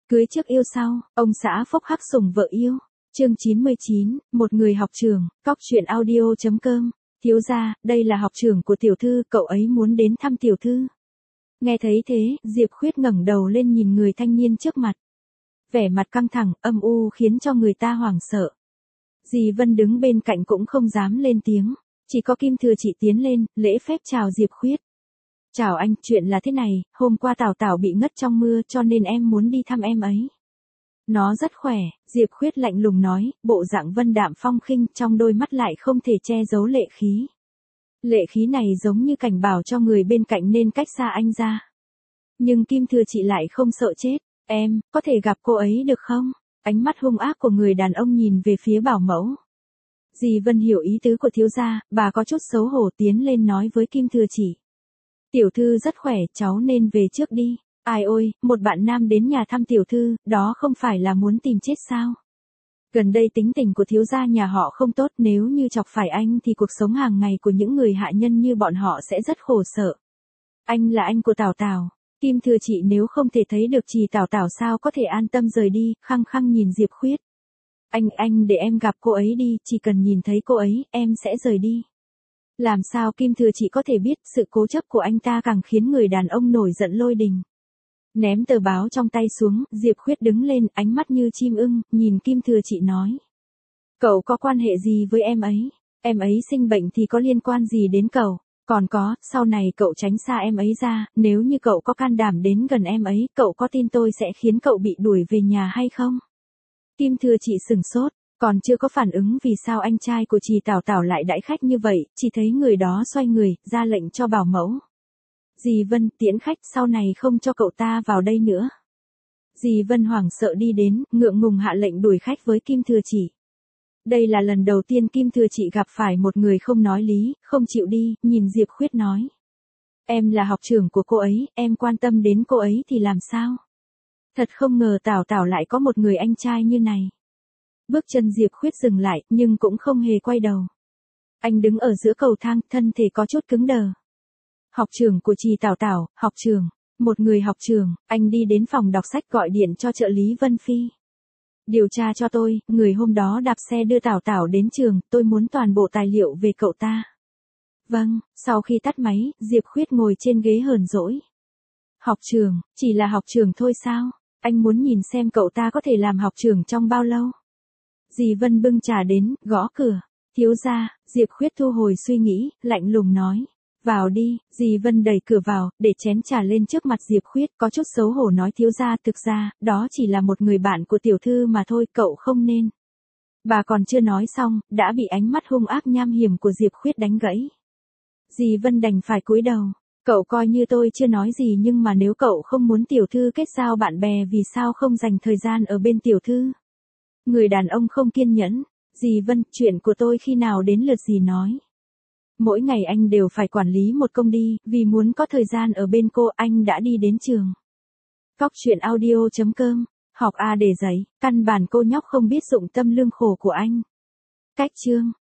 Cưới trước yêu sau, ông xã phốc hắc sủng vợ yêu. Chương 99, một người học trưởng, cóc truyện audio.com. Thiếu gia, đây là học trưởng của tiểu thư, cậu ấy muốn đến thăm tiểu thư. Nghe thấy thế, Diệp Khuyết ngẩng đầu lên nhìn người thanh niên trước mặt. Vẻ mặt căng thẳng, âm u khiến cho người ta hoảng sợ. Dì Vân đứng bên cạnh cũng không dám lên tiếng, chỉ có Kim Thừa Chỉ tiến lên, lễ phép chào Diệp Khuyết. Chào anh, chuyện là thế này, hôm qua Tảo Tảo bị ngất trong mưa cho nên em muốn đi thăm em ấy. Nó rất khỏe, Diệp Khuyết lạnh lùng nói, bộ dạng vân đạm phong khinh, trong đôi mắt lại không thể che giấu lệ khí. Lệ khí này giống như cảnh bảo cho người bên cạnh nên cách xa anh ra. Nhưng Kim Thừa Chỉ lại không sợ chết, em, có thể gặp cô ấy được không? Ánh mắt hung ác của người đàn ông nhìn về phía bảo mẫu. Dì Vân hiểu ý tứ của thiếu gia, bà có chút xấu hổ tiến lên nói với Kim Thừa Chỉ. Tiểu thư rất khỏe, cháu nên về trước đi. Ai ôi, một bạn nam đến nhà thăm tiểu thư, đó không phải là muốn tìm chết sao? Gần đây tính tình của thiếu gia nhà họ không tốt, nếu như chọc phải anh thì cuộc sống hàng ngày của những người hạ nhân như bọn họ sẽ rất khổ sở. Anh là anh của Tảo Tảo. Kim Thừa Chỉ nếu không thể thấy được Trì Tảo Tảo sao có thể an tâm rời đi, khăng khăng nhìn Diệp Khuyết. Anh để em gặp cô ấy đi, chỉ cần nhìn thấy cô ấy, em sẽ rời đi. Làm sao Kim Thừa Chỉ có thể biết, sự cố chấp của anh ta càng khiến người đàn ông nổi giận lôi đình. Ném tờ báo trong tay xuống, Diệp Khuyết đứng lên, ánh mắt như chim ưng, nhìn Kim Thừa Chỉ nói. Cậu có quan hệ gì với em ấy sinh bệnh thì có liên quan gì đến cậu, còn có, sau này cậu tránh xa em ấy ra, nếu như cậu có can đảm đến gần em ấy, cậu có tin tôi sẽ khiến cậu bị đuổi về nhà hay không? Kim Thừa Chỉ sửng sốt, còn chưa có phản ứng vì sao anh trai của Trì Tảo Tảo lại đãi khách như vậy, chỉ thấy người đó xoay người, ra lệnh cho bảo mẫu. Dì Vân, tiễn khách, sau này không cho cậu ta vào đây nữa. Dì Vân hoảng sợ đi đến, ngượng ngùng hạ lệnh đuổi khách với Kim Thừa Chỉ. Đây là lần đầu tiên Kim Thừa Chỉ gặp phải một người không nói lý, không chịu đi, nhìn Diệp Khuyết nói. Em là học trưởng của cô ấy, em quan tâm đến cô ấy thì làm sao? Thật không ngờ Tảo Tảo lại có một người anh trai như này. Bước chân Diệp Khuyết dừng lại, nhưng cũng không hề quay đầu. Anh đứng ở giữa cầu thang, thân thể có chút cứng đờ. Học trưởng của Trì Tảo Tảo, học trưởng, một người học trưởng, anh đi đến phòng đọc sách gọi điện cho trợ lý Vân Phi. Điều tra cho tôi, người hôm đó đạp xe đưa Tảo Tảo đến trường, tôi muốn toàn bộ tài liệu về cậu ta. Vâng, sau khi tắt máy, Diệp Khuyết ngồi trên ghế hờn dỗi. Học trưởng, chỉ là học trưởng thôi sao? Anh muốn nhìn xem cậu ta có thể làm học trưởng trong bao lâu? Dì Vân bưng trà đến, gõ cửa. Thiếu gia, Diệp Khuyết thu hồi suy nghĩ, lạnh lùng nói. Vào đi, dì Vân đẩy cửa vào, để chén trà lên trước mặt Diệp Khuyết, có chút xấu hổ nói thiếu gia, thực ra, đó chỉ là một người bạn của tiểu thư mà thôi, cậu không nên. Bà còn chưa nói xong, đã bị ánh mắt hung ác nham hiểm của Diệp Khuyết đánh gãy. Dì Vân đành phải cúi đầu. Cậu coi như tôi chưa nói gì, nhưng mà nếu cậu không muốn tiểu thư kết giao bạn bè vì sao không dành thời gian ở bên tiểu thư? Người đàn ông không kiên nhẫn. Dì Vân, chuyện của tôi khi nào đến lượt dì nói. Mỗi ngày anh đều phải quản lý một công ty, vì muốn có thời gian ở bên cô, anh đã đi đến trường. Cóc truyện audio.com, học A để giấy, căn bản cô nhóc không biết dụng tâm lương khổ của anh. Cách chương.